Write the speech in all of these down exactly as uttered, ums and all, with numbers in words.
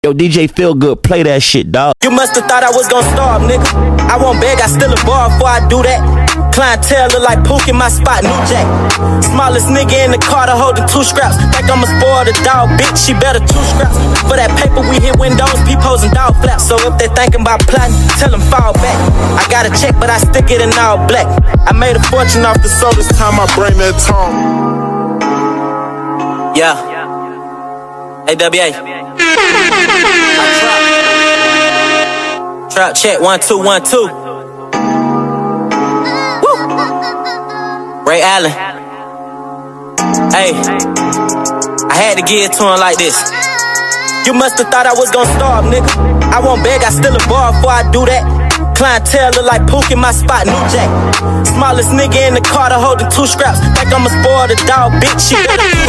Yo, D J Feel Good, play that shit, dog. You must have thought I was gon' starve, nigga. I won't beg, I still a bar before I do that. Clientele look like Pook in my spot, New Jack. Smallest nigga in the car to holding two scraps. Like I'ma spoil the dog, bitch, she better two scraps. For that paper, we hit windows, peepholes and dog flaps. So if they thinking about plotting, tell them fall back. I got a check, but I stick it in all black. I made a fortune off the soul, this time I bring that tone. Yeah. A W A. Trap check, one, two, one, two. Woo! Ray Allen. Hey, I had to give it to him like this. You must have thought I was gon' starve, nigga. I won't beg, I still a bar before I do that. Clientele look like Pook in my spot, New Jack. Smallest nigga in the car to holding two scraps. Like I'ma spoil the dog, bitch, she better two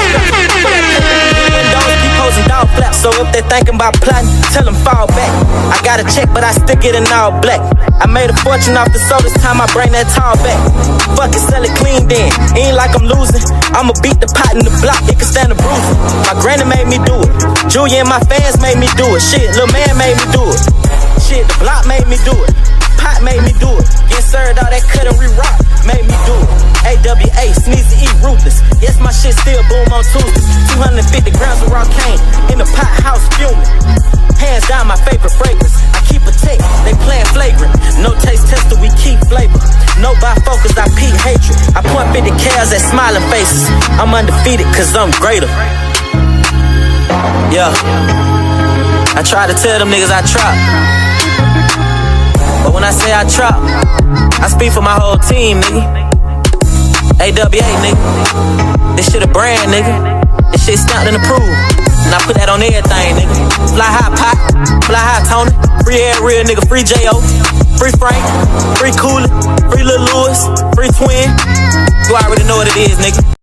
scraps. And dog flaps. So if they thinking about plotting, tell them fall back. I got a check, but I stick it in all black. I made a fortune off the soul, this time I bring that tall back. Fuck it, sell it clean then. Ain't like I'm losing. I'ma beat the pot in the block, it can stand the bruising. My granny made me do it. Julia and my fans made me do it. Shit, little man made me do it. Shit, the block made me do it. Pot made me do it. Get served all that cut and re-rock made me do it. A W A, Sneezy E, Ruthless. Yes, my shit still boom on Tuesdays. two hundred fifty grams of raw cane in the pot house fuming. Hands down my favorite fragrance. I keep a tick, they playing flagrant. No taste tester, we keep flavor. No bifocals, I peak hatred. I point fifty cals at smiling faces. I'm undefeated cause I'm greater. Yeah. I try to tell them niggas I trap. But when I say I trap, I speak for my whole team, nigga. A W A, nigga. This shit a brand, nigga. This shit stamped and approved. And I put that on everything, nigga. Fly high Pop, fly high Tony. Free air real, nigga. Free J O. Free Frank. Free Cooley. Free Lil Lewis. Free Twin. You already know what it is, nigga.